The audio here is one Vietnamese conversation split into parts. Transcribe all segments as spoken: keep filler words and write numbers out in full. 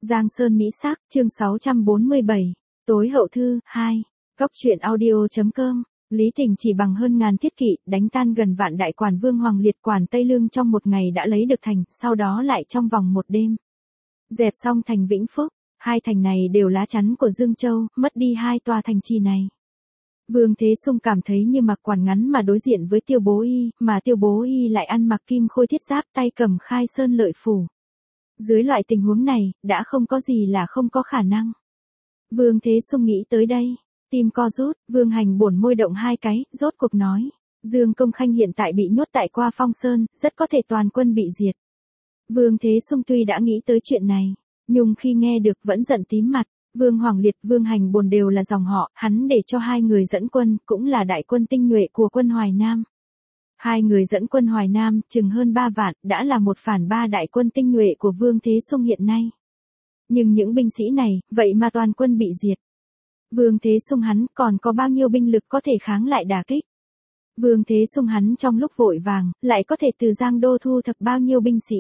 Giang Sơn Mỹ Sắc, chương sáu trăm bốn mươi bảy, tối hậu thư, hai, góc truyện audio.com, Lý Tình chỉ bằng hơn ngàn thiết kỵ, đánh tan gần vạn đại quản Vương Hoàng Liệt quản Tây Lương trong một ngày đã lấy được thành, sau đó lại trong vòng một đêm. Dẹp xong thành Vĩnh Phúc, hai thành này đều lá chắn của Dương Châu, mất đi hai tòa thành trì này. Vương Thế Sung cảm thấy như mặc quản ngắn mà đối diện với Tiêu Bố Y, mà Tiêu Bố Y lại ăn mặc kim khôi thiết giáp tay cầm khai sơn lợi phủ. Dưới loại tình huống này, đã không có gì là không có khả năng. Vương Thế Sung nghĩ tới đây, tim co rút, Vương Hành bổn môi động hai cái, rốt cuộc nói. Dương Công Khanh hiện tại bị nhốt tại Qua Phong Sơn, rất có thể toàn quân bị diệt. Vương Thế Sung tuy đã nghĩ tới chuyện này, nhưng khi nghe được vẫn giận tím mặt. Vương Hoàng Liệt, Vương Hành bổn đều là dòng họ, hắn để cho hai người dẫn quân, cũng là đại quân tinh nhuệ của quân Hoài Nam. Hai người dẫn quân Hoài Nam, chừng hơn ba vạn, đã là một phản ba đại quân tinh nhuệ của Vương Thế Sung hiện nay. Nhưng những binh sĩ này, vậy mà toàn quân bị diệt. Vương Thế Sung hắn còn có bao nhiêu binh lực có thể kháng lại đả kích. Vương Thế Sung hắn trong lúc vội vàng, lại có thể từ Giang Đô thu thập bao nhiêu binh sĩ.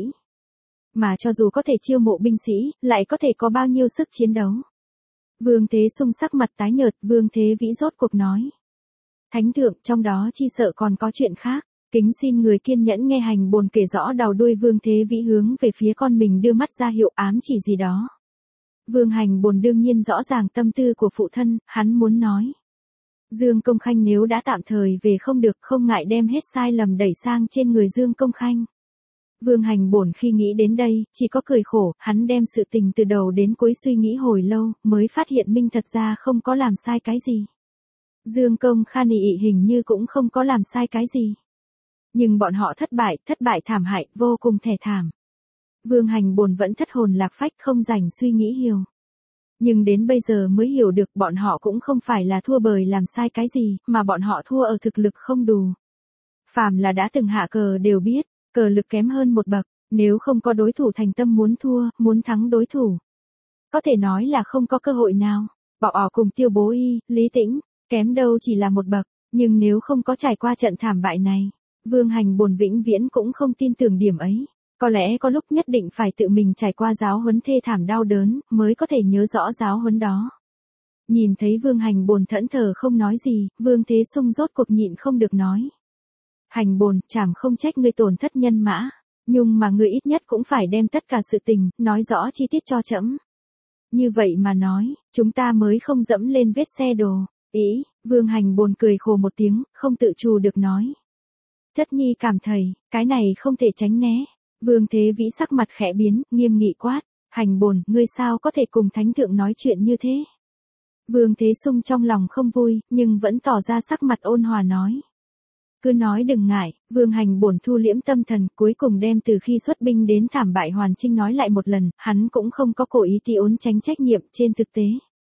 Mà cho dù có thể chiêu mộ binh sĩ, lại có thể có bao nhiêu sức chiến đấu. Vương Thế Sung sắc mặt tái nhợt, Vương Thế Vĩ rốt cuộc nói. Thánh thượng, trong đó chi sợ còn có chuyện khác, kính xin người kiên nhẫn nghe hành bồn kể rõ đầu đuôi. Vương Thế Vĩ hướng về phía con mình đưa mắt ra hiệu ám chỉ gì đó. Vương Hành bồn đương nhiên rõ ràng tâm tư của phụ thân, hắn muốn nói. Dương Công Khanh nếu đã tạm thời về không được, không ngại đem hết sai lầm đẩy sang trên người Dương Công Khanh. Vương Hành bổn khi nghĩ đến đây, chỉ có cười khổ, hắn đem sự tình từ đầu đến cuối suy nghĩ hồi lâu, mới phát hiện Minh thật ra không có làm sai cái gì. Dương Công Khan ị hình như cũng không có làm sai cái gì. Nhưng bọn họ thất bại, thất bại thảm hại, vô cùng thê thảm. Vương Hành bổn vẫn thất hồn lạc phách không rảnh suy nghĩ hiểu. Nhưng đến bây giờ mới hiểu được bọn họ cũng không phải là thua bởi làm sai cái gì, mà bọn họ thua ở thực lực không đủ. Phàm là đã từng hạ cờ đều biết, cờ lực kém hơn một bậc, nếu không có đối thủ thành tâm muốn thua, muốn thắng đối thủ. Có thể nói là không có cơ hội nào. Bỏ ỏ cùng Tiêu Bố Y, Lý Tĩnh, kém đâu chỉ là một bậc, nhưng nếu không có trải qua trận thảm bại này, Vương Hành bồn vĩnh viễn cũng không tin tưởng điểm ấy. Có lẽ có lúc nhất định phải tự mình trải qua giáo huấn thê thảm đau đớn, mới có thể nhớ rõ giáo huấn đó. Nhìn thấy Vương Hành bồn thẫn thờ không nói gì, Vương Thế Sung rốt cuộc nhịn không được nói. Hành bồn, chảm không trách ngươi tổn thất nhân mã, nhưng mà ngươi ít nhất cũng phải đem tất cả sự tình, nói rõ chi tiết cho trẫm. Như vậy mà nói, chúng ta mới không dẫm lên vết xe đồ. Ý, Vương Hành bồn cười khổ một tiếng, không tự chủ được nói. Chất nhi cảm thấy, cái này không thể tránh né. Vương Thế Vĩ sắc mặt khẽ biến, nghiêm nghị quát. Hành bồn, ngươi sao có thể cùng thánh thượng nói chuyện như thế? Vương Thế Sung trong lòng không vui, nhưng vẫn tỏ ra sắc mặt ôn hòa nói. Cứ nói đừng ngại. Vương Hành bổn thu liễm tâm thần, cuối cùng đem từ khi xuất binh đến thảm bại hoàn chinh nói lại một lần, hắn cũng không có cố ý trốn tránh trách nhiệm trên thực tế.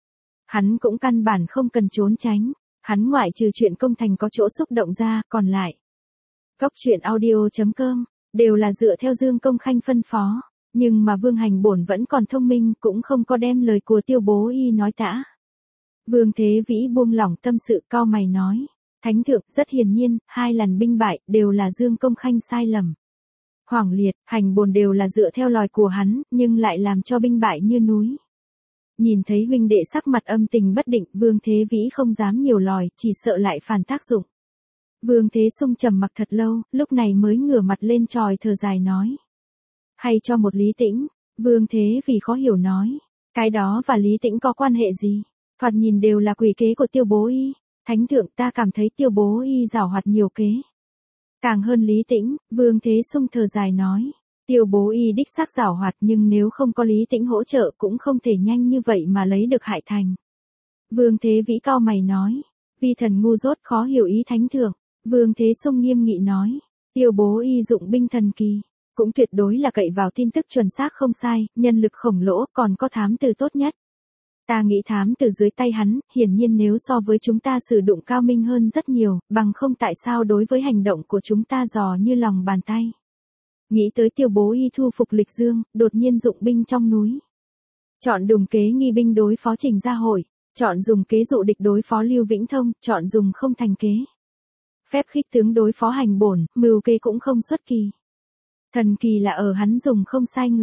Hắn cũng căn bản không cần trốn tránh, hắn ngoại trừ chuyện công thành có chỗ xúc động ra, còn lại. Góc truyện audio.com, đều là dựa theo Dương Công Khanh phân phó, nhưng mà Vương Hành bổn vẫn còn thông minh, cũng không có đem lời của Tiêu Bố Y nói tã. Vương Thế Vĩ buông lỏng tâm sự cau mày nói. Thánh thượng, rất hiển nhiên, hai lần binh bại, đều là Dương Công Khanh sai lầm. Hoàng Liệt, Hành bồn đều là dựa theo lòi của hắn, nhưng lại làm cho binh bại như núi. Nhìn thấy huynh đệ sắc mặt âm tình bất định, Vương Thế Vĩ không dám nhiều lòi, chỉ sợ lại phản tác dụng. Vương Thế Sung trầm mặc thật lâu, lúc này mới ngửa mặt lên tròi thở dài nói. Hay cho một Lý Tĩnh, Vương Thế vì khó hiểu nói. Cái đó và Lý Tĩnh có quan hệ gì? Thoạt nhìn đều là quỷ kế của Tiêu Bố Y. Thánh thượng, ta cảm thấy Tiêu Bố Y giảo hoạt nhiều kế. Càng hơn Lý Tĩnh, Vương Thế Sung thở dài nói. Tiêu Bố Y đích xác giảo hoạt, nhưng nếu không có Lý Tĩnh hỗ trợ cũng không thể nhanh như vậy mà lấy được Hải Thành. Vương Thế Vĩ cao mày nói. Vi thần ngu dốt khó hiểu ý thánh thượng. Vương Thế Sung nghiêm nghị nói. Tiêu Bố Y dụng binh thần kỳ, cũng tuyệt đối là cậy vào tin tức chuẩn xác không sai, nhân lực khổng lồ, còn có thám tử tốt nhất. Ta nghĩ thám từ dưới tay hắn, hiển nhiên nếu so với chúng ta sử dụng cao minh hơn rất nhiều, bằng không tại sao đối với hành động của chúng ta dò như lòng bàn tay. Nghĩ tới Tiêu Bố Y thu phục Lịch Dương, đột nhiên dụng binh trong núi. Chọn đùng kế nghi binh đối phó Trình Gia Hội, chọn dùng kế dụ địch đối phó Lưu Vĩnh Thông, chọn dùng không thành kế. Phép khích tướng đối phó Hành bổn, mưu kế cũng không xuất kỳ. Thần kỳ là ở hắn dùng không sai người.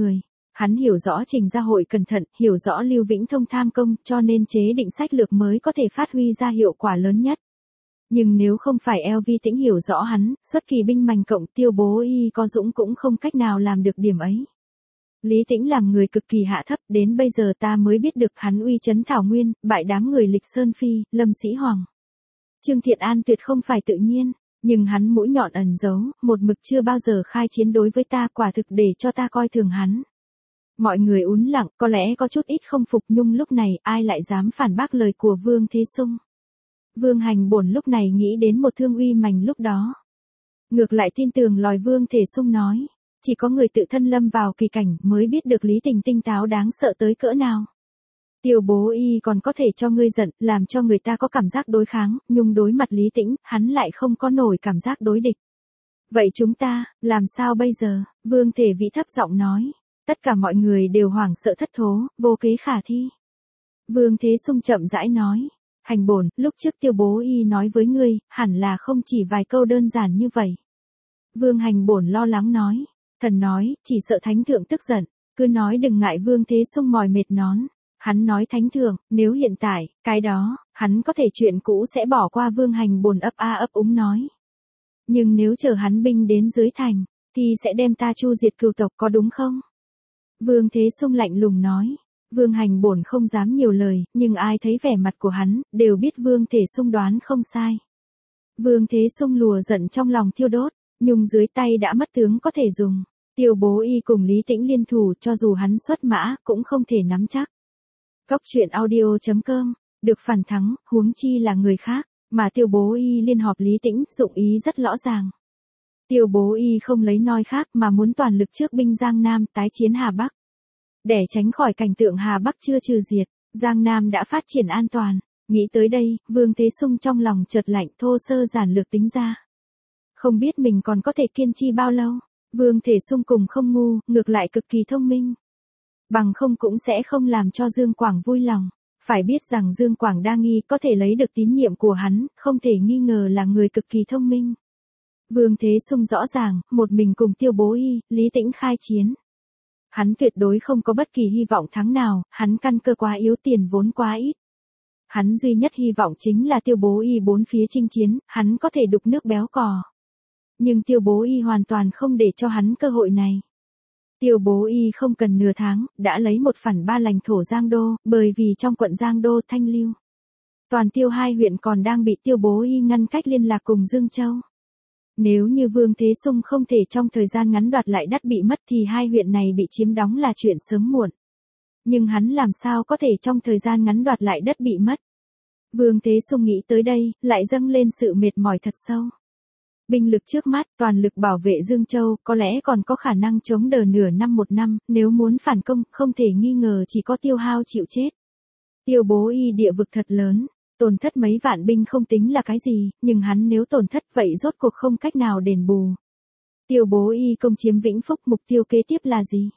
Hắn hiểu rõ Trình Gia Hội cẩn thận, hiểu rõ Lưu Vĩnh Thông tham công, cho nên chế định sách lược mới có thể phát huy ra hiệu quả lớn nhất. Nhưng nếu không phải eo vi Tĩnh hiểu rõ hắn, xuất kỳ binh mành cộng Tiêu Bố Y có dũng cũng không cách nào làm được điểm ấy. Lý Tĩnh làm người cực kỳ hạ thấp, đến bây giờ ta mới biết được hắn uy chấn Thảo Nguyên, bại đám người Lịch Sơn Phi, Lâm Sĩ Hoàng. Trương Thiện An tuyệt không phải tự nhiên, nhưng hắn mũi nhọn ẩn giấu, một mực chưa bao giờ khai chiến đối với ta, quả thực để cho ta coi thường hắn. Mọi người ún lặng, có lẽ có chút ít không phục, nhưng lúc này ai lại dám phản bác lời của Vương Thế Sung. Vương Hành Bổn lúc này nghĩ đến một thương uy mành lúc đó. Ngược lại tin tưởng lời Vương Thể Sung nói, chỉ có người tự thân lâm vào kỳ cảnh mới biết được Lý Tình tinh táo đáng sợ tới cỡ nào. Tiêu Bố Y còn có thể cho ngươi giận, làm cho người ta có cảm giác đối kháng, nhưng đối mặt Lý Tĩnh, hắn lại không có nổi cảm giác đối địch. Vậy chúng ta, làm sao bây giờ? Vương Thể Vĩ thấp giọng nói. Tất cả mọi người đều hoảng sợ thất thố, vô kế khả thi. Vương Thế Sung chậm rãi nói. Hành Bổn, lúc trước Tiêu Bố Y nói với ngươi, hẳn là không chỉ vài câu đơn giản như vậy. Vương Hành Bổn lo lắng nói. Thần nói, chỉ sợ Thánh Thượng tức giận, cứ nói đừng ngại. Vương Thế Sung mỏi mệt nón. Hắn nói Thánh Thượng, nếu hiện tại, cái đó, hắn có thể chuyện cũ sẽ bỏ qua. Vương Hành Bổn ấp a ấp úng nói. Nhưng nếu chờ hắn binh đến dưới thành, thì sẽ đem ta chu diệt cừu tộc, có đúng không? Vương Thế Sung lạnh lùng nói. Vương Hành Bổn không dám nhiều lời, nhưng ai thấy vẻ mặt của hắn, đều biết Vương Thể Sung đoán không sai. Vương Thế Sung lùa giận trong lòng thiêu đốt, nhung dưới tay đã mất tướng có thể dùng. Tiêu Bố Y cùng Lý Tĩnh liên thủ, cho dù hắn xuất mã, cũng không thể nắm chắc. Góc truyện audio chấm com, được phản thắng, huống chi là người khác, mà Tiêu Bố Y liên họp Lý Tĩnh, dụng ý rất rõ ràng. Tiêu Bố Y không lấy noi khác mà muốn toàn lực trước binh Giang Nam, tái chiến Hà Bắc. Để tránh khỏi cảnh tượng Hà Bắc chưa trừ diệt, Giang Nam đã phát triển an toàn. Nghĩ tới đây, Vương Thế Sung trong lòng chợt lạnh, thô sơ giản lược tính ra. Không biết mình còn có thể kiên trì bao lâu. Vương Thể Sung cùng không ngu, ngược lại cực kỳ thông minh. Bằng không cũng sẽ không làm cho Dương Quảng vui lòng. Phải biết rằng Dương Quảng đa nghi có thể lấy được tín nhiệm của hắn, không thể nghi ngờ là người cực kỳ thông minh. Vương Thế Sung rõ ràng, một mình cùng Tiêu Bố Y, Lý Tĩnh khai chiến. Hắn tuyệt đối không có bất kỳ hy vọng thắng nào, hắn căn cơ quá yếu, tiền vốn quá ít. Hắn duy nhất hy vọng chính là Tiêu Bố Y bốn phía chinh chiến, hắn có thể đục nước béo cò. Nhưng Tiêu Bố Y hoàn toàn không để cho hắn cơ hội này. Tiêu Bố Y không cần nửa tháng, đã lấy một phần ba lãnh thổ Giang Đô, bởi vì trong quận Giang Đô, Thanh Lưu, Toàn Tiêu hai huyện còn đang bị Tiêu Bố Y ngăn cách liên lạc cùng Dương Châu. Nếu như Vương Thế Sung không thể trong thời gian ngắn đoạt lại đất bị mất thì hai huyện này bị chiếm đóng là chuyện sớm muộn. Nhưng hắn làm sao có thể trong thời gian ngắn đoạt lại đất bị mất? Vương Thế Sung nghĩ tới đây, lại dâng lên sự mệt mỏi thật sâu. Binh lực trước mắt, toàn lực bảo vệ Dương Châu, có lẽ còn có khả năng chống đỡ nửa năm một năm, nếu muốn phản công, không thể nghi ngờ chỉ có tiêu hao chịu chết. Tiêu Bố Y địa vực thật lớn, tổn thất mấy vạn binh không tính là cái gì, nhưng hắn nếu tổn thất vậy rốt cuộc không cách nào đền bù. Tiêu Bố Y công chiếm Vĩnh Phúc, mục tiêu kế tiếp là gì?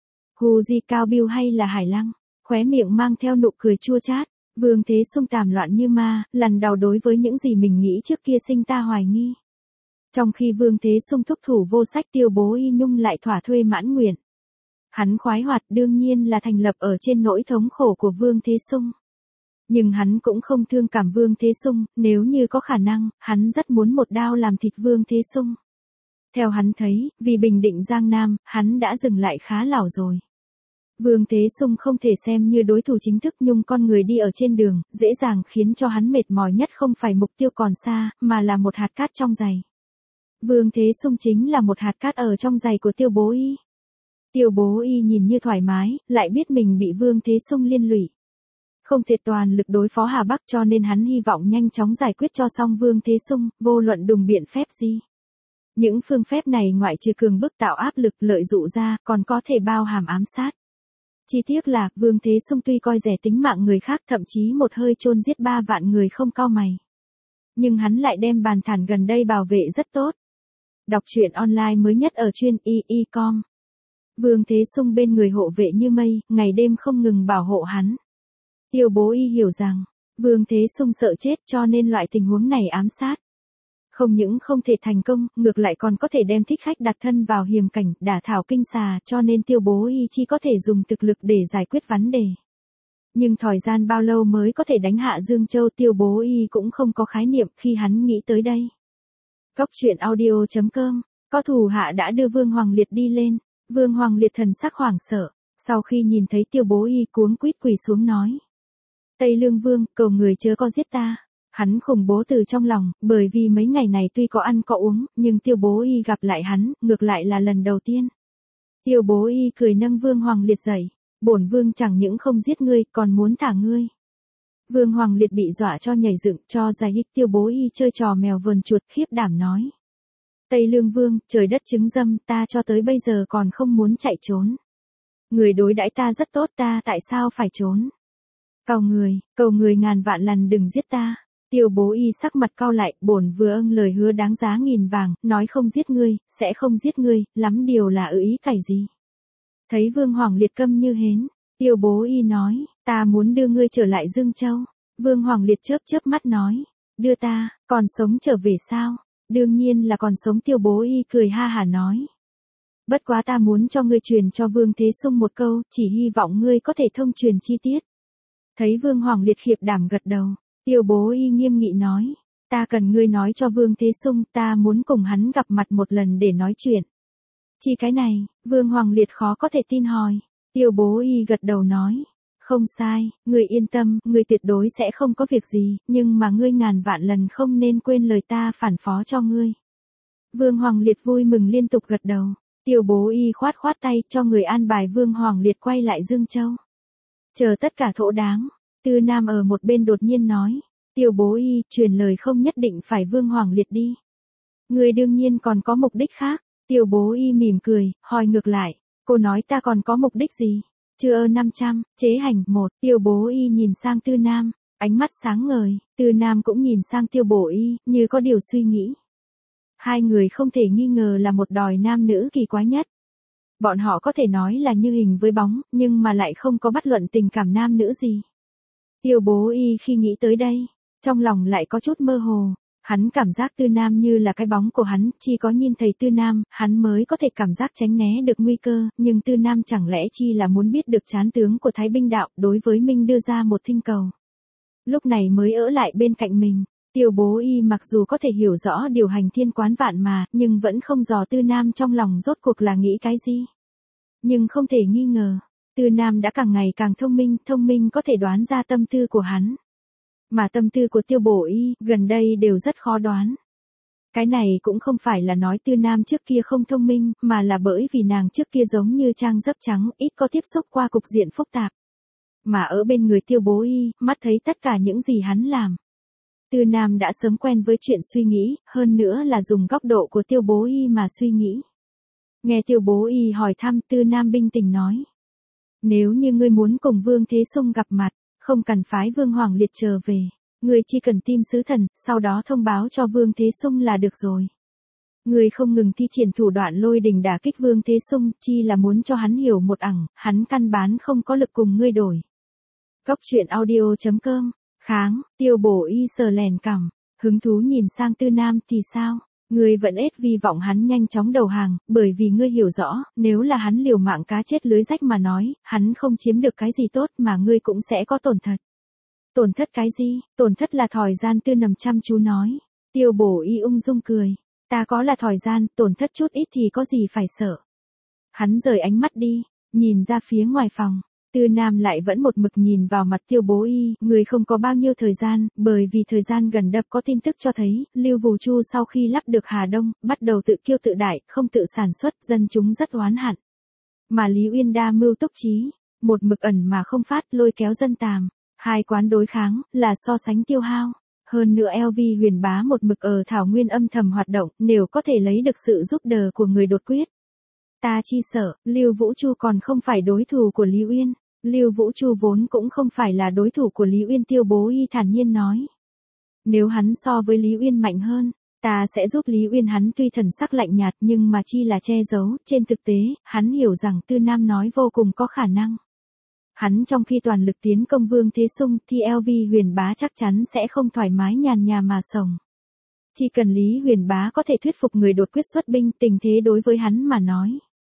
Hù Di Cao Biêu hay là Hải Lăng? Khóe miệng mang theo nụ cười chua chát, Vương Thế Sung tàm loạn như ma, lần đầu đối với những gì mình nghĩ trước kia sinh ta hoài nghi. Trong khi Vương Thế Sung thúc thủ vô sách, Tiêu Bố Y nhung lại thỏa thuê mãn nguyện. Hắn khoái hoạt đương nhiên là thành lập ở trên nỗi thống khổ của Vương Thế Sung. Nhưng hắn cũng không thương cảm Vương Thế Sung, nếu như có khả năng, hắn rất muốn một đao làm thịt Vương Thế Sung. Theo hắn thấy, vì bình định Giang Nam, hắn đã dừng lại khá lão rồi. Vương Thế Sung không thể xem như đối thủ chính thức, nhưng con người đi ở trên đường, dễ dàng khiến cho hắn mệt mỏi nhất không phải mục tiêu còn xa, mà là một hạt cát trong giày. Vương Thế Sung chính là một hạt cát ở trong giày của Tiêu Bố Y. Tiêu Bố Y nhìn như thoải mái, lại biết mình bị Vương Thế Sung liên lụy. Không thể toàn lực đối phó Hà Bắc, cho nên hắn hy vọng nhanh chóng giải quyết cho xong Vương Thế Sung, vô luận dùng biện phép gì. Những phương phép này ngoại trừ cường bức tạo áp lực lợi dụ ra, còn có thể bao hàm ám sát. Chi tiết là, Vương Thế Sung tuy coi rẻ tính mạng người khác, thậm chí một hơi chôn giết ba vạn người không cau mày. Nhưng hắn lại đem bàn thản gần đây bảo vệ rất tốt. Đọc truyện online mới nhất ở chuyên y y chấm com. Vương Thế Sung bên người hộ vệ như mây, ngày đêm không ngừng bảo hộ hắn. Tiêu Bố Y hiểu rằng, Vương Thế Sung sợ chết cho nên loại tình huống này ám sát. Không những không thể thành công, ngược lại còn có thể đem thích khách đặt thân vào hiểm cảnh, đả thảo kinh xà, cho nên Tiêu Bố Y chỉ có thể dùng thực lực để giải quyết vấn đề. Nhưng thời gian bao lâu mới có thể đánh hạ Dương Châu, Tiêu Bố Y cũng không có khái niệm khi hắn nghĩ tới đây. Cốc truyện audio chấm com, có thủ hạ đã đưa Vương Hoàng Liệt đi lên, Vương Hoàng Liệt thần sắc hoảng sợ, sau khi nhìn thấy Tiêu Bố Y cuống quýt quỳ xuống nói. Tây Lương Vương, cầu người chớ có giết ta. Hắn khủng bố từ trong lòng, bởi vì mấy ngày này tuy có ăn có uống, nhưng Tiêu Bố Y gặp lại hắn, ngược lại là lần đầu tiên. Tiêu Bố Y cười nâng Vương Hoàng Liệt dậy, bổn vương chẳng những không giết ngươi, còn muốn thả ngươi. Vương Hoàng Liệt bị dọa cho nhảy dựng, cho giải ích. Tiêu Bố Y chơi trò mèo vờn chuột, khiếp đảm nói. Tây Lương Vương, trời đất chứng dâm, ta cho tới bây giờ còn không muốn chạy trốn. Người đối đãi ta rất tốt, ta tại sao phải trốn? Cầu người, cầu người ngàn vạn lần đừng giết ta. Tiêu Bố Y sắc mặt cau lại, bổn vừa ưng lời hứa đáng giá nghìn vàng, nói không giết ngươi, sẽ không giết ngươi, lắm điều là ư ý cày gì. Thấy Vương Hoàng Liệt câm như hến, Tiêu Bố Y nói, ta muốn đưa ngươi trở lại Dương Châu. Vương Hoàng Liệt chớp chớp mắt nói, đưa ta, còn sống trở về sao? Đương nhiên là còn sống. Tiêu Bố Y cười ha hả nói. Bất quá ta muốn cho ngươi truyền cho Vương Thế Sung một câu, chỉ hy vọng ngươi có thể thông truyền chi tiết. Thấy Vương Hoàng Liệt khiếp đảm gật đầu, Tiêu Bố Y nghiêm nghị nói, ta cần ngươi nói cho Vương Thế Sung, ta muốn cùng hắn gặp mặt một lần để nói chuyện. Chỉ cái này, Vương Hoàng Liệt khó có thể tin hỏi. Tiêu Bố Y gật đầu nói, không sai, ngươi yên tâm, ngươi tuyệt đối sẽ không có việc gì, nhưng mà ngươi ngàn vạn lần không nên quên lời ta phản phó cho ngươi. Vương Hoàng Liệt vui mừng liên tục gật đầu. Tiêu Bố Y khoát khoát tay cho người an bài Vương Hoàng Liệt quay lại Dương Châu. Chờ tất cả thỗ đáng, Tư Nam ở một bên đột nhiên nói, Tiêu Bố Y, truyền lời không nhất định phải Vương Hoàng Liệt đi. Người đương nhiên còn có mục đích khác. Tiêu Bố Y mỉm cười, hỏi ngược lại, cô nói ta còn có mục đích gì? Chưa năm trăm, chế hành, một. Tiêu Bố Y nhìn sang Tư Nam, ánh mắt sáng ngời, Tư Nam cũng nhìn sang Tiêu Bố Y, như có điều suy nghĩ. Hai người không thể nghi ngờ là một đòi nam nữ kỳ quái nhất. Bọn họ có thể nói là như hình với bóng, nhưng mà lại không có bất luận tình cảm nam nữ gì. Tiêu Bố Y khi nghĩ tới đây, trong lòng lại có chút mơ hồ. Hắn cảm giác Tư Nam như là cái bóng của hắn, chỉ có nhìn thấy Tư Nam, hắn mới có thể cảm giác tránh né được nguy cơ, nhưng Tư Nam chẳng lẽ chi là muốn biết được trán tướng của Thái Binh Đạo, đối với Minh đưa ra một thinh cầu. Lúc này mới ở lại bên cạnh mình. Tiêu Bố Y mặc dù có thể hiểu rõ điều hành thiên quán vạn mà, nhưng vẫn không dò Tư Nam trong lòng rốt cuộc là nghĩ cái gì. Nhưng không thể nghi ngờ, Tư Nam đã càng ngày càng thông minh, thông minh có thể đoán ra tâm tư của hắn. Mà tâm tư của Tiêu Bố Y, gần đây đều rất khó đoán. Cái này cũng không phải là nói Tư Nam trước kia không thông minh, mà là bởi vì nàng trước kia giống như trang dấp trắng, ít có tiếp xúc qua cục diện phức tạp. Mà ở bên người Tiêu Bố Y, mắt thấy tất cả những gì hắn làm. Tư Nam đã sớm quen với chuyện suy nghĩ, hơn nữa là dùng góc độ của Tiêu Bố Y mà suy nghĩ. Nghe Tiêu Bố Y hỏi thăm, Tư Nam bình tĩnh nói. Nếu như ngươi muốn cùng Vương Thế Sung gặp mặt, không cần phái Vương Hoàng Liệt trở về, ngươi chỉ cần tìm sứ thần, sau đó thông báo cho Vương Thế Sung là được rồi. Ngươi không ngừng thi triển thủ đoạn lôi đình đả kích Vương Thế Sung, chi là muốn cho hắn hiểu một ẳng, hắn căn bản không có lực cùng ngươi đổi. Cốc truyện audio chấm com, kháng, Tiêu Bố Y sờ lèn cằm, hứng thú nhìn sang Tư Nam thì sao? Ngươi vẫn ết vi vọng hắn nhanh chóng đầu hàng, bởi vì ngươi hiểu rõ, nếu là hắn liều mạng cá chết lưới rách mà nói, hắn không chiếm được cái gì tốt mà ngươi cũng sẽ có tổn thất. Tổn thất cái gì? Tổn thất là thời gian. Tư Nằm chăm chú nói. Tiêu Bố Y ung dung cười. Ta có là thời gian, tổn thất chút ít thì có gì phải sợ. Hắn rời ánh mắt đi, nhìn ra phía ngoài phòng. Tư Nam lại vẫn một mực nhìn vào mặt Tiêu Bố Y, người không có bao nhiêu thời gian, bởi vì thời gian gần đập có tin tức cho thấy, Lưu Vù Chu sau khi lắp được Hà Đông, bắt đầu tự kiêu tự đại, không tự sản xuất, dân chúng rất oán hận. Mà Lý Uyên đa mưu túc trí, một mực ẩn mà không phát, lôi kéo dân tàm, hai quán đối kháng, là so sánh tiêu hao. Hơn nữa eo vi Huyền Bá một mực ở Thảo Nguyên âm thầm hoạt động, nếu có thể lấy được sự giúp đỡ của người đột quyết. Ta chi sợ, Lưu Vũ Chu còn không phải đối thủ của Lý Uyên. Lưu Vũ Chu vốn cũng không phải là đối thủ của Lý Uyên. Tiêu Bố Y thản nhiên nói. Nếu hắn so với Lý Uyên mạnh hơn, ta sẽ giúp Lý Uyên. Hắn tuy thần sắc lạnh nhạt nhưng mà chi là che giấu, trên thực tế, hắn hiểu rằng Tư Nam nói vô cùng có khả năng. Hắn trong khi toàn lực tiến công Vương Thế Sung thì eo vi Huyền Bá chắc chắn sẽ không thoải mái nhàn nhà mà sống. Chỉ cần Lý Huyền Bá có thể thuyết phục người đột quyết xuất binh, tình thế đối với hắn mà nói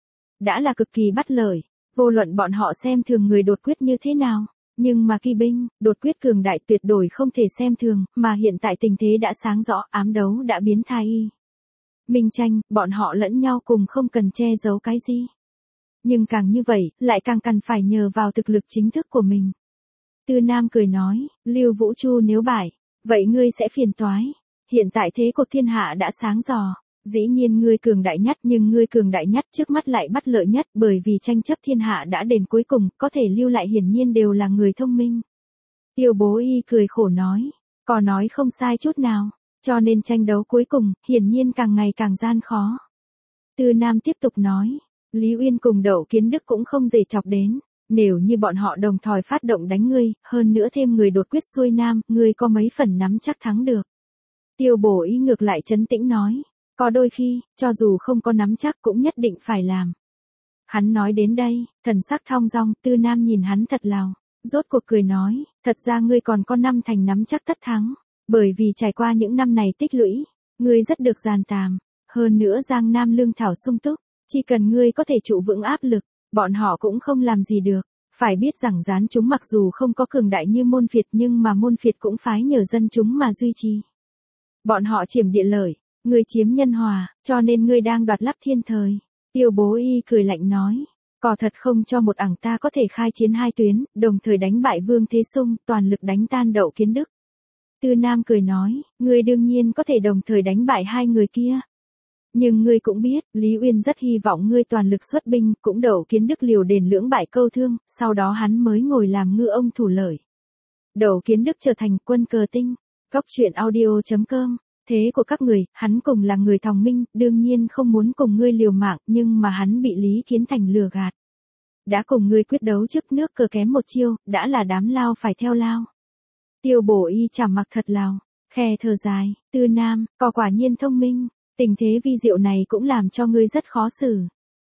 đã là cực kỳ bất lợi, vô luận bọn họ xem thường người đột quyết như thế nào. Nhưng mà kỳ binh, đột quyết cường đại tuyệt đối không thể xem thường, mà hiện tại tình thế đã sáng rõ, ám đấu đã biến thai y. Minh tranh, bọn họ lẫn nhau cùng không cần che giấu cái gì. Nhưng càng như vậy, lại càng cần phải nhờ vào thực lực chính thức của mình. Tư Nam cười nói, Lưu Vũ Chu nếu bại, vậy ngươi sẽ phiền toái. Hiện tại thế cuộc thiên hạ đã sáng rõ. Dĩ nhiên ngươi cường đại nhất, nhưng ngươi cường đại nhất trước mắt lại bất lợi nhất, bởi vì tranh chấp thiên hạ đã đến cuối cùng, có thể lưu lại hiển nhiên đều là người thông minh. Tiêu Bố Y cười khổ nói, có nói không sai chút nào, cho nên tranh đấu cuối cùng, hiển nhiên càng ngày càng gian khó. Tư Nam tiếp tục nói, Lý Uyên cùng Đậu Kiến Đức cũng không dễ chọc đến, nếu như bọn họ đồng thời phát động đánh ngươi, hơn nữa thêm người đột quyết xuôi nam, ngươi có mấy phần nắm chắc thắng được. Tiêu Bố Y ngược lại trấn tĩnh nói, có đôi khi, cho dù không có nắm chắc cũng nhất định phải làm. Hắn nói đến đây, thần sắc thong dong, Tư Nam nhìn hắn thật lào, rốt cuộc cười nói, thật ra ngươi còn có năm thành nắm chắc tất thắng, bởi vì trải qua những năm này tích lũy, ngươi rất được giàn tàm, hơn nữa Giang Nam lương thảo sung túc, chỉ cần ngươi có thể trụ vững áp lực, bọn họ cũng không làm gì được. Phải biết rằng gián chúng mặc dù không có cường đại như môn phiệt nhưng mà môn phiệt cũng phái nhờ dân chúng mà duy trì. Bọn họ chiếm địa lợi. Ngươi chiếm nhân hòa, cho nên ngươi đang đoạt lắp thiên thời. Tiêu Bố Y cười lạnh nói, có thật không cho một ảng ta có thể khai chiến hai tuyến, đồng thời đánh bại Vương Thế Sung, toàn lực đánh tan Đậu Kiến Đức. Tư Nam cười nói, ngươi đương nhiên có thể đồng thời đánh bại hai người kia. Nhưng ngươi cũng biết, Lý Uyên rất hy vọng ngươi toàn lực xuất binh, cũng Đậu Kiến Đức liều đền lưỡng bại câu thương, sau đó hắn mới ngồi làm ngư ông thủ lợi. Đậu Kiến Đức trở thành quân cờ tinh. Góc truyện audio chấm com Thế của các người, hắn cùng là người thòng minh, đương nhiên không muốn cùng ngươi liều mạng, nhưng mà hắn bị Lý Kiến Thành lừa gạt. Đã cùng ngươi quyết đấu trước nước cờ kém một chiêu, đã là đám lao phải theo lao. Tiêu Bổ Y chảm mặc thật lào, khe thở dài, Tư Nam, có quả nhiên thông minh, tình thế vi diệu này cũng làm cho ngươi rất khó xử.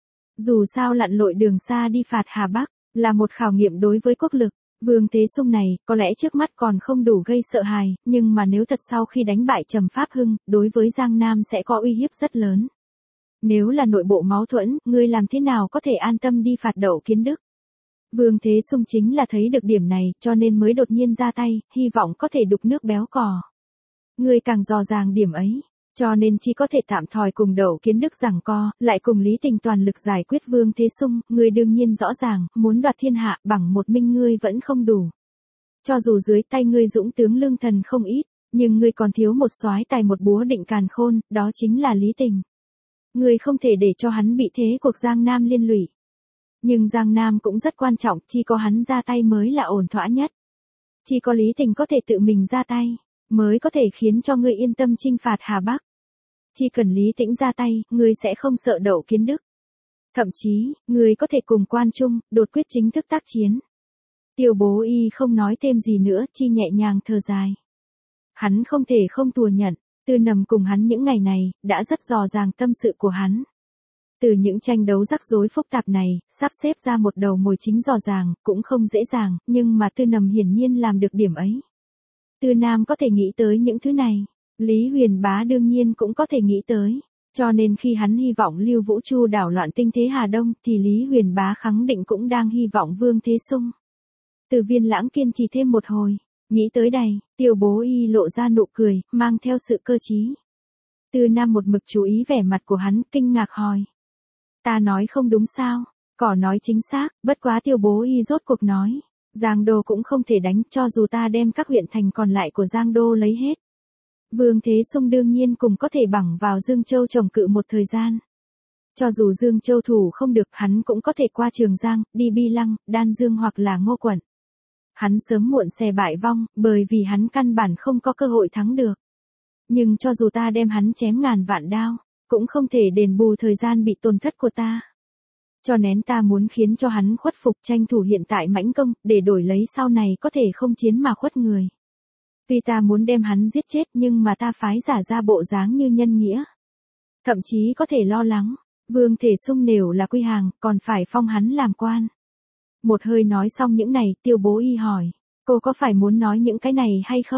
Dù sao lặn lội đường xa đi phạt Hà Bắc, là một khảo nghiệm đối với quốc lực. Vương Thế Sung này, có lẽ trước mắt còn không đủ gây sợ hãi, nhưng mà nếu thật sau khi đánh bại Trầm Pháp Hưng, đối với Giang Nam sẽ có uy hiếp rất lớn. Nếu là nội bộ máu thuẫn, ngươi làm thế nào có thể an tâm đi phạt Đậu Kiến Đức? Vương Thế Sung chính là thấy được điểm này, cho nên mới đột nhiên ra tay, hy vọng có thể đục nước béo cò. Ngươi càng dò dàng điểm ấy, cho nên chỉ có thể tạm thời cùng Đậu Kiến Đức giằng co, lại cùng Lý Tình toàn lực giải quyết Vương Thế Sung, ngươi đương nhiên rõ ràng, muốn đoạt thiên hạ bằng một mình ngươi vẫn không đủ. Cho dù dưới tay ngươi dũng tướng lương thần không ít, nhưng ngươi còn thiếu một soái tài một búa định càn khôn, đó chính là Lý Tình. Ngươi không thể để cho hắn bị thế cuộc Giang Nam liên lụy. Nhưng Giang Nam cũng rất quan trọng, chỉ có hắn ra tay mới là ổn thỏa nhất. Chỉ có Lý Tình có thể tự mình ra tay, mới có thể khiến cho ngươi yên tâm chinh phạt Hà Bắc. Chỉ cần Lý Tĩnh ra tay, ngươi sẽ không sợ Đậu Kiến Đức. Thậm chí, ngươi có thể cùng Quan Trung, đột quyết chính thức tác chiến. Tiêu Bố Y không nói thêm gì nữa, chỉ nhẹ nhàng thở dài. Hắn không thể không thừa nhận, Tư Nằm cùng hắn những ngày này, đã rất dò dàng tâm sự của hắn. Từ những tranh đấu rắc rối phức tạp này, sắp xếp ra một đầu mồi chính dò dàng, cũng không dễ dàng, nhưng mà Tư Nằm hiển nhiên làm được điểm ấy. Tư Nam có thể nghĩ tới những thứ này, Lý Huyền Bá đương nhiên cũng có thể nghĩ tới. Cho nên khi hắn hy vọng Lưu Vũ Chu đảo loạn tinh thế Hà Đông, thì Lý Huyền Bá khẳng định cũng đang hy vọng Vương Thế Sung. Từ Viên Lãng kiên trì thêm một hồi, nghĩ tới đây, Tiêu Bố Y lộ ra nụ cười, mang theo sự cơ trí. Tư Nam một mực chú ý vẻ mặt của hắn, kinh ngạc hỏi. Ta nói không đúng sao? Cỏ nói chính xác, bất quá Tiêu Bố Y rốt cuộc nói. Giang Đô cũng không thể đánh, cho dù ta đem các huyện thành còn lại của Giang Đô lấy hết. Vương Thế Sung đương nhiên cùng có thể bằng vào Dương Châu trồng cự một thời gian. Cho dù Dương Châu thủ không được, hắn cũng có thể qua Trường Giang, đi Bi Lăng, Đan Dương hoặc là Ngô Quận. Hắn sớm muộn sẽ bại vong, bởi vì hắn căn bản không có cơ hội thắng được. Nhưng cho dù ta đem hắn chém ngàn vạn đao, cũng không thể đền bù thời gian bị tổn thất của ta. Cho nên ta muốn khiến cho hắn khuất phục, tranh thủ hiện tại mãnh công, để đổi lấy sau này có thể không chiến mà khuất người. Tuy ta muốn đem hắn giết chết nhưng mà ta phái giả ra bộ dáng như nhân nghĩa. Thậm chí có thể lo lắng, Vương Thể Sung nếu là quy hàng, còn phải phong hắn làm quan. Một hơi nói xong những này, Tiêu Bố Y hỏi, cô có phải muốn nói những cái này hay không?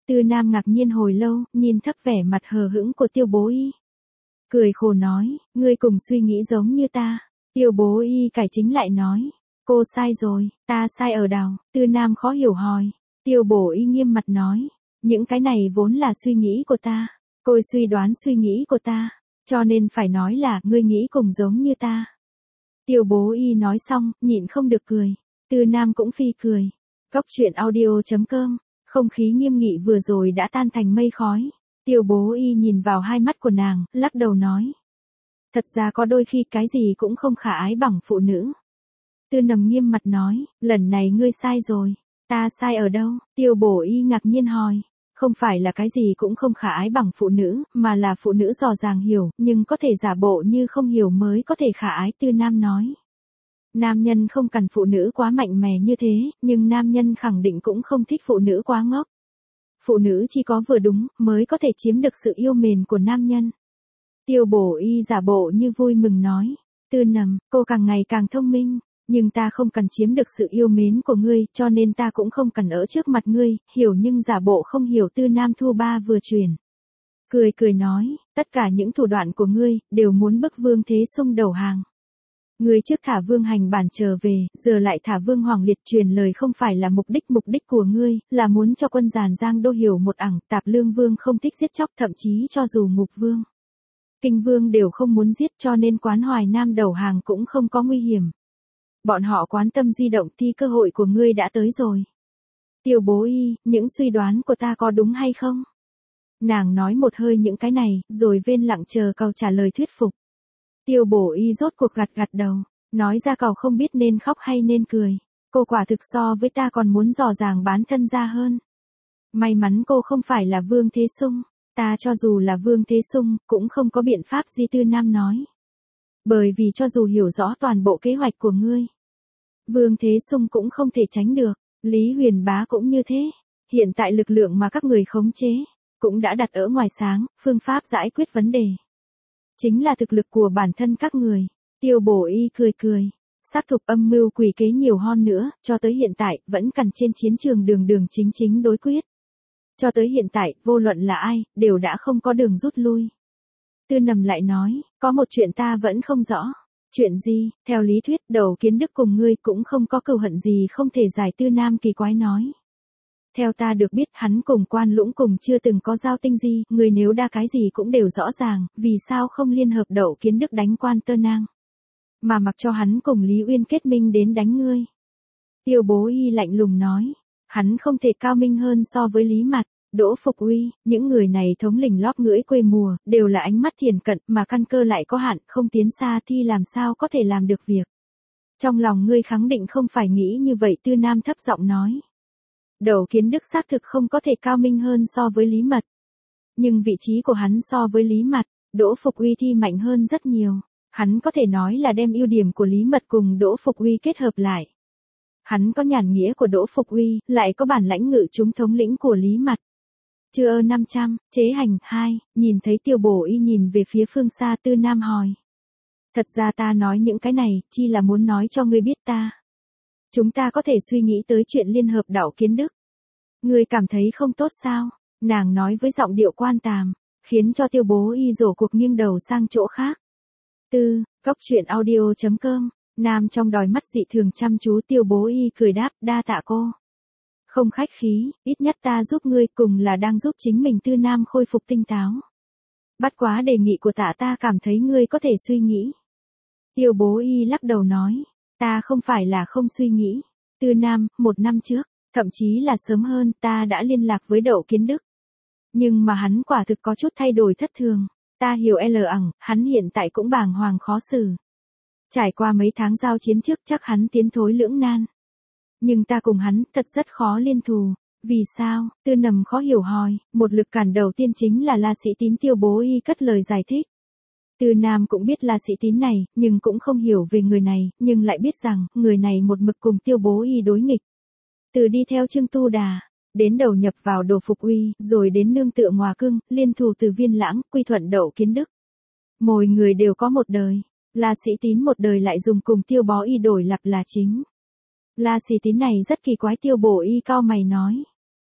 Tư Nam ngạc nhiên hồi lâu, nhìn thấp vẻ mặt hờ hững của Tiêu Bố Y. Cười khổ nói, ngươi cùng suy nghĩ giống như ta. Tiêu Bố Y cải chính lại nói, cô sai rồi, ta sai ở đâu? Tư Nam khó hiểu hỏi. Tiêu Bố Y nghiêm mặt nói, những cái này vốn là suy nghĩ của ta. Cô suy đoán suy nghĩ của ta, cho nên phải nói là ngươi nghĩ cùng giống như ta. Tiêu Bố Y nói xong, nhịn không được cười. Tư Nam cũng phi cười. Góc truyện audio chấm com, không khí nghiêm nghị vừa rồi đã tan thành mây khói. Tiêu Bố Y nhìn vào hai mắt của nàng, lắc đầu nói. Thật ra có đôi khi cái gì cũng không khả ái bằng phụ nữ. Tư Nằm nghiêm mặt nói, lần này ngươi sai rồi. Ta sai ở đâu? Tiêu Bố Y ngạc nhiên hỏi. Không phải là cái gì cũng không khả ái bằng phụ nữ, mà là phụ nữ dò dàng hiểu, nhưng có thể giả bộ như không hiểu mới có thể khả ái. Tư Nam nói. Nam nhân không cần phụ nữ quá mạnh mẽ như thế, nhưng nam nhân khẳng định cũng không thích phụ nữ quá ngốc. Phụ nữ chỉ có vừa đúng, mới có thể chiếm được sự yêu mến của nam nhân. Tiêu Bố Y giả bộ như vui mừng nói. Tư Nằm, cô càng ngày càng thông minh, nhưng ta không cần chiếm được sự yêu mến của ngươi, cho nên ta cũng không cần ở trước mặt ngươi, hiểu nhưng giả bộ không hiểu. Tư Nam thu ba vừa chuyển. Cười cười nói, tất cả những thủ đoạn của ngươi, đều muốn bức Vương Thế Sung đầu hàng. Ngươi trước thả Vương Hành Bản trở về, giờ lại thả Vương Hoàng Liệt, truyền lời không phải là mục đích mục đích của ngươi, là muốn cho quân giàn Giang Đô hiểu một ẳng, Tạp Lương Vương không thích giết chóc, thậm chí cho dù Ngục Vương, Kinh Vương đều không muốn giết, cho nên Quán Hoài Nam đầu hàng cũng không có nguy hiểm. Bọn họ quán tâm di động thì cơ hội của ngươi đã tới rồi. Tiêu Bố Y, những suy đoán của ta có đúng hay không? Nàng nói một hơi những cái này, rồi vên lặng chờ cậu trả lời thuyết phục. Tiêu Bố Y rốt cuộc gật gật đầu, nói ra cậu không biết nên khóc hay nên cười. Cô quả thực so với ta còn muốn dò dàng bán thân ra hơn. May mắn cô không phải là Vương Thế Sung, ta cho dù là Vương Thế Sung, cũng không có biện pháp gì. Tư Nam nói. Bởi vì cho dù hiểu rõ toàn bộ kế hoạch của ngươi, Vương Thế Sung cũng không thể tránh được. Lý Huyền Bá cũng như thế. Hiện tại lực lượng mà các người khống chế, cũng đã đặt ở ngoài sáng, phương pháp giải quyết vấn đề chính là thực lực của bản thân các người. Tiêu Bố Y cười cười. Sát thục âm mưu quỷ kế nhiều hơn nữa, cho tới hiện tại, vẫn cần trên chiến trường đường đường chính chính đối quyết. Cho tới hiện tại, vô luận là ai, đều đã không có đường rút lui. Tư Nằm lại nói, có một chuyện ta vẫn không rõ. Chuyện gì? Theo lý thuyết, Đầu Kiến Đức cùng ngươi cũng không có cừu hận gì không thể giải. Tư Nam kỳ quái nói. Theo ta được biết, hắn cùng Quan Lũng cùng chưa từng có giao tinh gì, người nếu đa cái gì cũng đều rõ ràng, vì sao không liên hợp Đậu Kiến Đức đánh Quan Tơ Nang, mà mặc cho hắn cùng Lý Uyên kết minh đến đánh ngươi? Tiêu Bố Y lạnh lùng nói, hắn không thể cao minh hơn so với Lý Mặt, Đỗ Phục Uy, những người này thống lĩnh lóp ngưỡi quê mùa, đều là ánh mắt thiền cận, mà căn cơ lại có hạn, không tiến xa thì làm sao có thể làm được việc. Trong lòng ngươi khẳng định không phải nghĩ như vậy. Tư Nam thấp giọng nói. Đậu Kiến Đức xác thực không có thể cao minh hơn so với Lý Mật. Nhưng vị trí của hắn so với Lý Mặt, Đỗ Phục Uy thì mạnh hơn rất nhiều. Hắn có thể nói là đem ưu điểm của Lý Mật cùng Đỗ Phục Uy kết hợp lại. Hắn có nhàn nghĩa của Đỗ Phục Uy, lại có bản lãnh ngự chúng thống lĩnh của Lý Mặt. Chưa năm trăm, chế hành, hai, nhìn thấy Tiêu Bố Y nhìn về phía phương xa. Tư Nam hỏi. Thật ra ta nói những cái này, chi là muốn nói cho ngươi biết ta. Chúng ta có thể suy nghĩ tới chuyện liên hợp Đậu Kiến Đức. Ngươi cảm thấy không tốt sao? Nàng nói với giọng điệu quan tàm, khiến cho Tiêu Bố Y rổ cuộc nghiêng đầu sang chỗ khác. Tư, góc truyện audio chấm com, Nam trong đòi mắt dị thường chăm chú. Tiêu Bố Y cười đáp, đa tạ cô. Không khách khí, ít nhất ta giúp ngươi, cùng là đang giúp chính mình. Tư Nam khôi phục tinh táo. Bắt quá đề nghị của tạ ta cảm thấy ngươi có thể suy nghĩ. Tiêu Bố Y lắc đầu nói, ta không phải là không suy nghĩ. Tư Nam, một năm trước, thậm chí là sớm hơn, ta đã liên lạc với Đậu Kiến Đức. Nhưng mà hắn quả thực có chút thay đổi thất thường. Ta hiểu L ẳng, hắn hiện tại cũng bàng hoàng khó xử. Trải qua mấy tháng giao chiến trước chắc hắn tiến thối lưỡng nan. Nhưng ta cùng hắn thật rất khó liên thù. Vì sao? Tư Nằm khó hiểu hỏi. Một lực cản đầu tiên chính là La Sĩ Tín. Tiêu Bố Y cất lời giải thích. Tư Nam cũng biết La Sĩ Tín này, nhưng cũng không hiểu về người này, nhưng lại biết rằng, người này một mực cùng Tiêu Bố Y đối nghịch. Từ đi theo Trương Tu Đà, đến đầu nhập vào Đồ Phục Uy, rồi đến nương tựa Ngòa Cưng, liên thù từ Viên Lãng, quy thuận Đậu Kiến Đức. Mỗi người đều có một đời. La Sĩ Tín một đời lại dùng cùng Tiêu Bó Y đổi lặp là chính. La Sĩ Tín này rất kỳ quái. Tiêu Bố Y cau mày nói.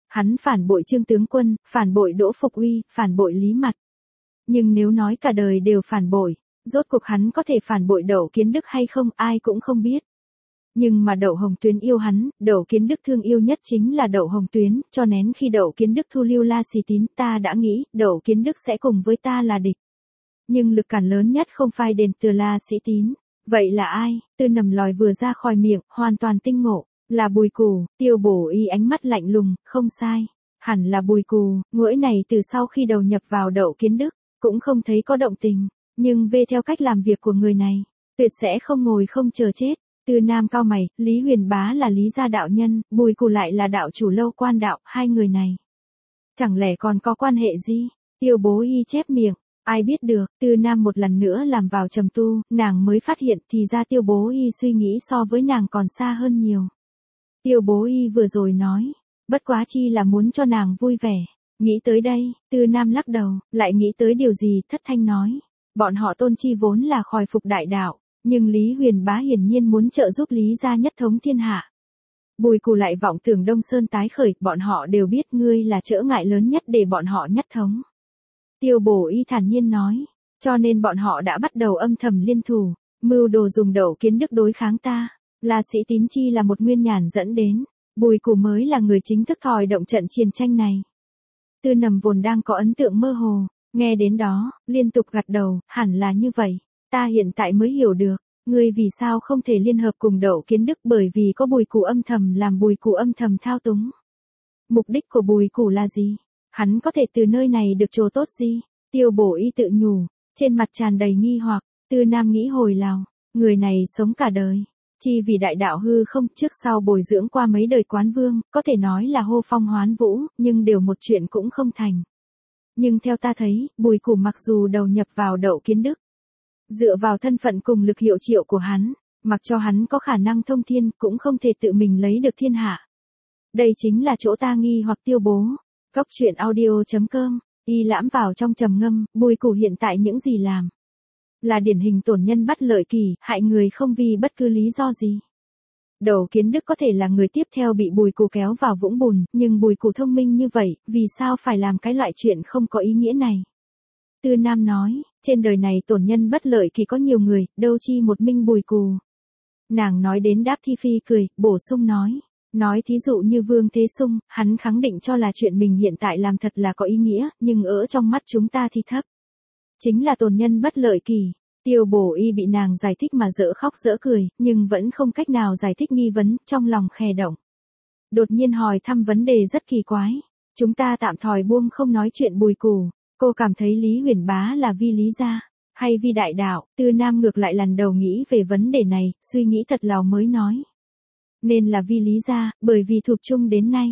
Hắn phản bội Trương tướng quân, phản bội Đỗ Phục Uy, phản bội Lý Mặt. Nhưng nếu nói cả đời đều phản bội, rốt cuộc hắn có thể phản bội Đậu Kiến Đức hay không ai cũng không biết. Nhưng mà Đậu Hồng Tuyến yêu hắn, Đậu Kiến Đức thương yêu nhất chính là Đậu Hồng Tuyến, cho nên khi Đậu Kiến Đức thu lưu La Xì Tín ta đã nghĩ Đậu Kiến Đức sẽ cùng với ta là địch. Nhưng lực cản lớn nhất không phải đến từ La Sĩ Tín. Vậy là ai? Tư Nằm lòi vừa ra khỏi miệng, hoàn toàn tinh ngộ. Là Bùi Cù. Tiêu Bổ Y ánh mắt lạnh lùng, không sai. Hẳn là Bùi Cù, ngũi này từ sau khi đầu nhập vào Đậu Kiến Đức, cũng không thấy có động tình. Nhưng về theo cách làm việc của người này, tuyệt sẽ không ngồi không chờ chết. Tư Nam cao mày, Lý Huyền Bá là Lý gia đạo nhân, Bùi Cù lại là đạo chủ Lâu Quan đạo, hai người này. Chẳng lẽ còn có quan hệ gì? Tiêu Bố Y chép miệng. Ai biết được, Tư Nam một lần nữa làm vào trầm tu, nàng mới phát hiện thì ra Tiêu Bố Y suy nghĩ so với nàng còn xa hơn nhiều. Tiêu Bố Y vừa rồi nói, bất quá chi là muốn cho nàng vui vẻ. Nghĩ tới đây, Tư Nam lắc đầu, lại nghĩ tới điều gì, thất thanh nói. Bọn họ Tôn Chi vốn là khôi phục đại đạo, nhưng Lý Huyền Bá hiển nhiên muốn trợ giúp Lý gia nhất thống thiên hạ. Bùi Cù lại vọng tưởng Đông Sơn tái khởi, bọn họ đều biết ngươi là trở ngại lớn nhất để bọn họ nhất thống. Tiêu Bổ Y thản nhiên nói, cho nên bọn họ đã bắt đầu âm thầm liên thủ, mưu đồ dùng Đậu Kiến Đức đối kháng ta. La Sĩ Tín chi là một nguyên nhàn dẫn đến, Bùi Cù mới là người chính thức thổi động trận chiến tranh này. Tư Nằm vốn đang có ấn tượng mơ hồ, nghe đến đó, liên tục gật đầu, hẳn là như vậy, ta hiện tại mới hiểu được, ngươi vì sao không thể liên hợp cùng Đậu Kiến Đức bởi vì có Bùi Cù âm thầm làm Bùi Cù âm thầm thao túng. Mục đích của Bùi Cù là gì? Hắn có thể từ nơi này được chỗ tốt gì? Tiêu Bổ Y tự nhủ, trên mặt tràn đầy nghi hoặc. Tư Nam nghĩ hồi lâu, người này sống cả đời, chi vì đại đạo hư không, trước sau bồi dưỡng qua mấy đời quán vương, có thể nói là hô phong hoán vũ, nhưng đều một chuyện cũng không thành. Nhưng theo ta thấy, Bùi Cù mặc dù đầu nhập vào Đậu Kiến Đức, dựa vào thân phận cùng lực hiệu triệu của hắn, mặc cho hắn có khả năng thông thiên cũng không thể tự mình lấy được thiên hạ. Đây chính là chỗ ta nghi hoặc Tiêu Bố. Cốc truyện audio chấm com, y lãm vào trong trầm ngâm, Bùi Cù hiện tại những gì làm? Là điển hình tổn nhân bắt lợi kỳ, hại người không vì bất cứ lý do gì. Đậu Kiến Đức có thể là người tiếp theo bị Bùi Cù kéo vào vũng bùn, nhưng Bùi Cù thông minh như vậy, vì sao phải làm cái loại chuyện không có ý nghĩa này? Tư Nam nói, trên đời này tổn nhân bất lợi kỳ có nhiều người, đâu chi một minh Bùi Cù. Nàng nói đến Đáp Thi Phi cười, bổ sung nói. Nói thí dụ như Vương Thế Sung, hắn khẳng định cho là chuyện mình hiện tại làm thật là có ý nghĩa, nhưng ở trong mắt chúng ta thì thấp. Chính là tổn nhân bất lợi kỳ. Tiêu Bổ Y bị nàng giải thích mà dở khóc dở cười, nhưng vẫn không cách nào giải thích nghi vấn, trong lòng khè động. Đột nhiên hỏi thăm vấn đề rất kỳ quái. Chúng ta tạm thời buông không nói chuyện Bùi Cù. Cô cảm thấy Lý Huyền Bá là vi Lý gia, hay vi đại đạo? Tư Nam ngược lại lần đầu nghĩ về vấn đề này, suy nghĩ thật lâu mới nói. Nên là vi Lý gia, bởi vì thuộc chung đến nay.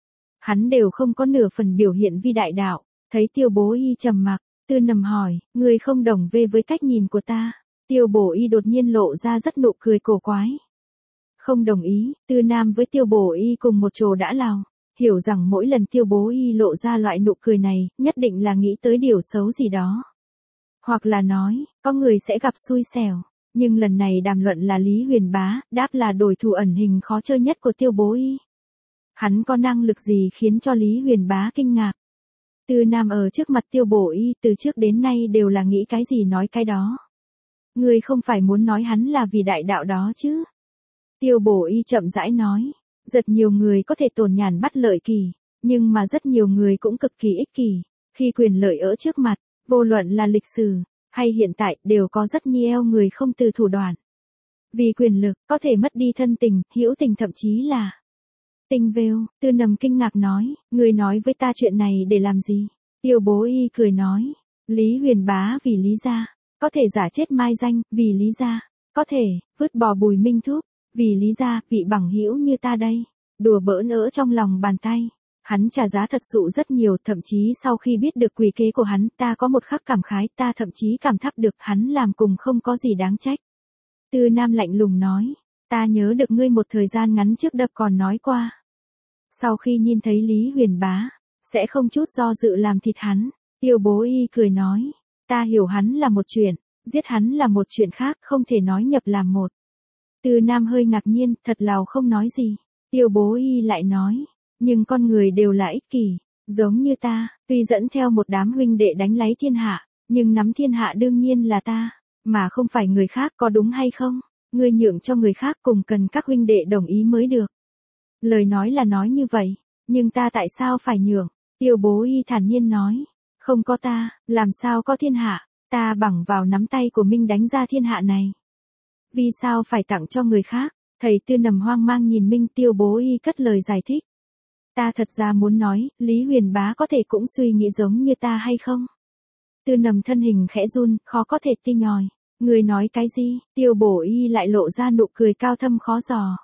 Hắn đều không có nửa phần biểu hiện vi đại đạo, thấy Tiêu Bố Y trầm mặc, Tư Nằm hỏi, người không đồng về với cách nhìn của ta. Tiêu Bổ Y đột nhiên lộ ra rất nụ cười cổ quái. Không đồng ý, Tư Nam với Tiêu Bổ Y cùng một chỗ đã lao, hiểu rằng mỗi lần Tiêu Bố Y lộ ra loại nụ cười này, nhất định là nghĩ tới điều xấu gì đó. Hoặc là nói, có người sẽ gặp xui xẻo. Nhưng lần này đàm luận là Lý Huyền Bá, đáp là đối thủ ẩn hình khó chơi nhất của Tiêu Bố Y. Hắn có năng lực gì khiến cho Lý Huyền Bá kinh ngạc? Tư Nam ở trước mặt Tiêu Bổ Y từ trước đến nay đều là nghĩ cái gì nói cái đó. Ngươi không phải muốn nói hắn là vì đại đạo đó chứ? Tiêu Bổ Y chậm rãi nói, rất nhiều người có thể tổn nhàn bắt lợi kỳ, nhưng mà rất nhiều người cũng cực kỳ ích kỷ, khi quyền lợi ở trước mặt, vô luận là lịch sử hay hiện tại đều có rất nhiều người không từ thủ đoạn. Vì quyền lực, có thể mất đi thân tình, hữu tình thậm chí là tình vêu. Tư Nằm kinh ngạc nói, người nói với ta chuyện này để làm gì? Tiêu Bố Y cười nói, Lý Huyền Bá vì Lý gia, có thể giả chết mai danh, vì Lý gia, có thể vứt bỏ Bùi Minh Thúc, vì Lý gia, vị bằng hữu như ta đây, đùa bỡn ở trong lòng bàn tay. Hắn trả giá thật sự rất nhiều, thậm chí sau khi biết được quỷ kế của hắn, ta có một khắc cảm khái, ta thậm chí cảm thắp được hắn làm cùng không có gì đáng trách. Tư Nam lạnh lùng nói, ta nhớ được ngươi một thời gian ngắn trước đập còn nói qua. Sau khi nhìn thấy Lý Huyền Bá, sẽ không chút do dự làm thịt hắn. Tiêu Bố Y cười nói, ta hiểu hắn là một chuyện, giết hắn là một chuyện khác, không thể nói nhập làm một. Tư Nam hơi ngạc nhiên, thật lòng không nói gì. Tiêu Bố Y lại nói, Nhưng con người đều là ích kỷ, giống như ta, tuy dẫn theo một đám huynh đệ đánh lấy thiên hạ, nhưng nắm thiên hạ đương nhiên là ta, mà không phải người khác, có đúng hay không? Ngươi nhượng cho người khác cùng cần các huynh đệ đồng ý mới được. Lời nói là nói như vậy, nhưng ta tại sao phải nhượng? Tiêu Bố Y thản nhiên nói, không có ta, làm sao có thiên hạ, ta bằng vào nắm tay của Minh đánh ra thiên hạ này. Vì sao phải tặng cho người khác? Thầy Tư Nằm hoang mang nhìn Minh. Tiêu Bố Y cất lời giải thích. Ta thật ra muốn nói, Lý Huyền Bá có thể cũng suy nghĩ giống như ta hay không? Tư Nằm thân hình khẽ run, khó có thể tin nhòi. Người nói cái gì? Tiêu Bố Y lại lộ ra nụ cười cao thâm khó dò.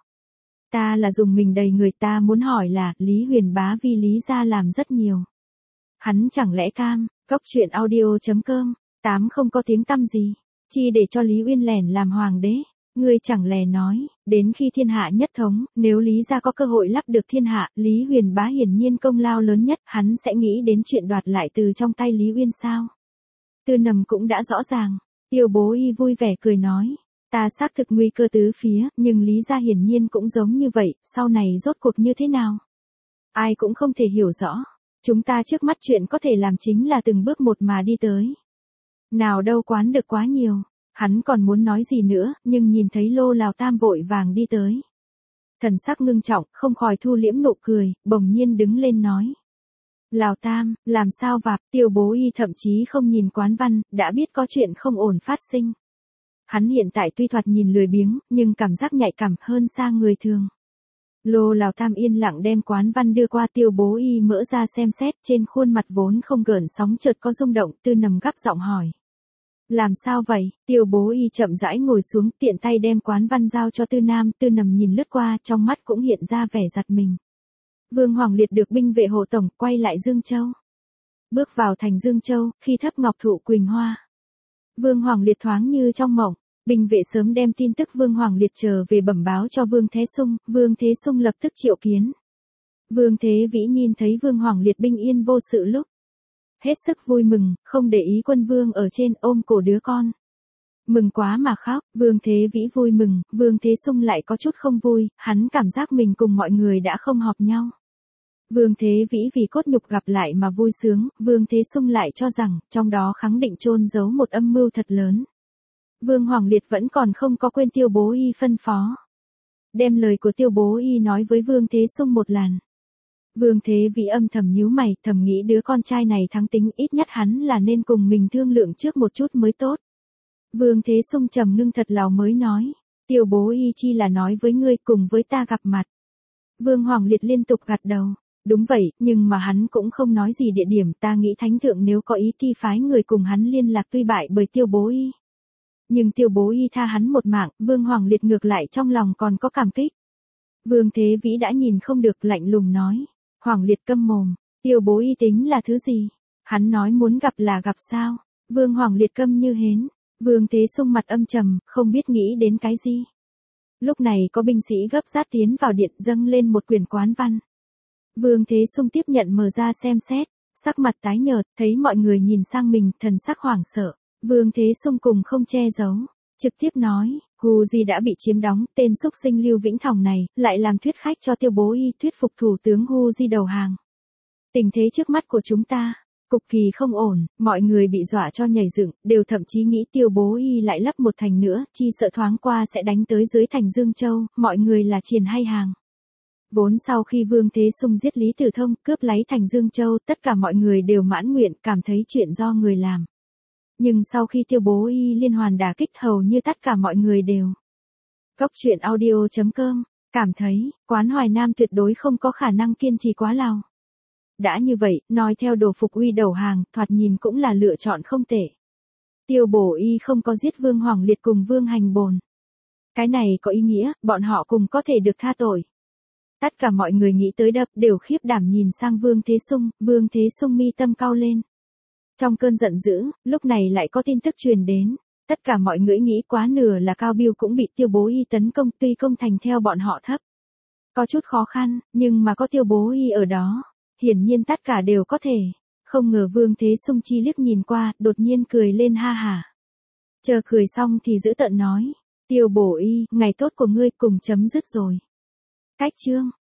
Ta là dùng mình đầy người, ta muốn hỏi là, Lý Huyền Bá vì Lý gia làm rất nhiều. Hắn chẳng lẽ cam, góc truyện audio.com, tám không có tiếng tăm gì, chi để cho Lý Uyên lẻn làm hoàng đế. Ngươi chẳng lẽ nói, đến khi thiên hạ nhất thống, nếu Lý gia có cơ hội lắp được thiên hạ, Lý Huyền Bá hiển nhiên công lao lớn nhất, hắn sẽ nghĩ đến chuyện đoạt lại từ trong tay Lý Uyên sao? Tư Nằm cũng đã rõ ràng. Tiêu Bố Y vui vẻ cười nói, ta xác thực nguy cơ tứ phía, nhưng Lý gia hiển nhiên cũng giống như vậy, sau này rốt cuộc như thế nào? Ai cũng không thể hiểu rõ. Chúng ta trước mắt chuyện có thể làm chính là từng bước một mà đi tới. Nào đâu quán được quá nhiều. Hắn còn muốn nói gì nữa, nhưng nhìn thấy Lô Lào Tam vội vàng đi tới. Thần sắc ngưng trọng, không khỏi thu liễm nụ cười, bỗng nhiên đứng lên nói. Lào Tam, làm sao vạp? Tiêu Bố Y thậm chí không nhìn Quán Văn, đã biết có chuyện không ổn phát sinh. Hắn hiện tại tuy thoạt nhìn lười biếng, nhưng cảm giác nhạy cảm hơn xa người thường. Lô Lào Tam yên lặng đem Quán Văn đưa qua. Tiêu Bố Y mở ra xem xét, trên khuôn mặt vốn không gợn sóng chợt có rung động. Tư Nằm gấp giọng hỏi. Làm sao vậy? Tiêu Bố Y chậm rãi ngồi xuống, tiện tay đem Quán Văn giao cho Tư Nam. Tư Nằm nhìn lướt qua, trong mắt cũng hiện ra vẻ giật mình. Vương Hoàng Liệt được binh vệ hộ tổng, quay lại Dương Châu. Bước vào thành Dương Châu, khi thấp ngọc thụ quỳnh hoa. Vương Hoàng Liệt thoáng như trong mộng. Binh vệ sớm đem tin tức Vương Hoàng Liệt trở về bẩm báo cho Vương Thế Sung. Vương Thế Sung lập tức triệu kiến. Vương Thế Vĩ nhìn thấy Vương Hoàng Liệt bình yên vô sự lúc. Hết sức vui mừng, không để ý quân vương ở trên, ôm cổ đứa con. Mừng quá mà khóc. Vương Thế Vĩ vui mừng, Vương Thế Sung lại có chút không vui, hắn cảm giác mình cùng mọi người đã không hợp nhau. Vương Thế Vĩ vì cốt nhục gặp lại mà vui sướng, Vương Thế Sung lại cho rằng, trong đó khẳng định chôn giấu một âm mưu thật lớn. Vương Hoàng Liệt vẫn còn không có quên Tiêu Bố Y phân phó. Đem lời của Tiêu Bố Y nói với Vương Thế Sung một lần. Vương Thế Vĩ âm thầm nhíu mày, thầm nghĩ đứa con trai này thắng tính, ít nhất hắn là nên cùng mình thương lượng trước một chút mới tốt. Vương Thế Sung trầm ngưng thật lòng mới nói, Tiêu Bố Y chi là nói với ngươi cùng với ta gặp mặt. Vương Hoàng Liệt liên tục gật đầu, đúng vậy, nhưng mà hắn cũng không nói gì địa điểm, ta nghĩ thánh thượng nếu có ý thì phái người cùng hắn liên lạc, tuy bại bởi Tiêu Bố Y. Nhưng Tiêu Bố Y tha hắn một mạng, Vương Hoàng Liệt ngược lại trong lòng còn có cảm kích. Vương Thế Vĩ đã nhìn không được, lạnh lùng nói. Hoàng Liệt câm mồm, Tiêu Bố Y tính là thứ gì? Hắn nói muốn gặp là gặp sao? Vương Hoàng Liệt câm như hến. Vương Thế Sung mặt âm trầm, không biết nghĩ đến cái gì. Lúc này có binh sĩ gấp rát tiến vào điện, dâng lên một quyển Quán Văn. Vương Thế Sung tiếp nhận mở ra xem xét, sắc mặt tái nhợt, thấy mọi người nhìn sang mình, thần sắc hoảng sợ. Vương Thế Sung cùng không che giấu, trực tiếp nói, Hù Di đã bị chiếm đóng, tên xúc sinh Lưu Vĩnh Thòng này, lại làm thuyết khách cho Tiêu Bố Y, thuyết phục thủ tướng Hù Di đầu hàng. Tình thế trước mắt của chúng ta, cực kỳ không ổn, mọi người bị dọa cho nhảy dựng, đều thậm chí nghĩ Tiêu Bố Y lại lấp một thành nữa, chi sợ thoáng qua sẽ đánh tới dưới thành Dương Châu, mọi người là triền hay hàng. Vốn sau khi Vương Thế Sung giết Lý Tử Thông, cướp lấy thành Dương Châu, tất cả mọi người đều mãn nguyện, cảm thấy chuyện do người làm. Nhưng sau khi Tiêu Bố Y liên hoàn đả kích, hầu như tất cả mọi người đều. Góc truyện audio.com, cảm thấy, Quán Hoài Nam tuyệt đối không có khả năng kiên trì quá lâu. Đã như vậy, nói theo Đồ Phục Uy đầu hàng, thoạt nhìn cũng là lựa chọn không tệ. Tiêu Bố Y không có giết Vương Hoàng Liệt cùng Vương Hành Bồn. Cái này có ý nghĩa, bọn họ cùng có thể được tha tội. Tất cả mọi người nghĩ tới đập đều khiếp đảm nhìn sang Vương Thế Sung, Vương Thế Sung mi tâm cau lên. Trong cơn giận dữ, lúc này lại có tin tức truyền đến. Tất cả mọi người nghĩ quá nửa là Cao Biêu cũng bị Tiêu Bố Y tấn công, tuy công thành theo bọn họ thấp. Có chút khó khăn, nhưng mà có Tiêu Bố Y ở đó. Hiển nhiên tất cả đều có thể. Không ngờ Vương Thế Sung chi liếc nhìn qua, đột nhiên cười lên ha hả. Chờ cười xong thì giữ tợn nói. Tiêu Bố Y, ngày tốt của ngươi cùng chấm dứt rồi. Cách chương.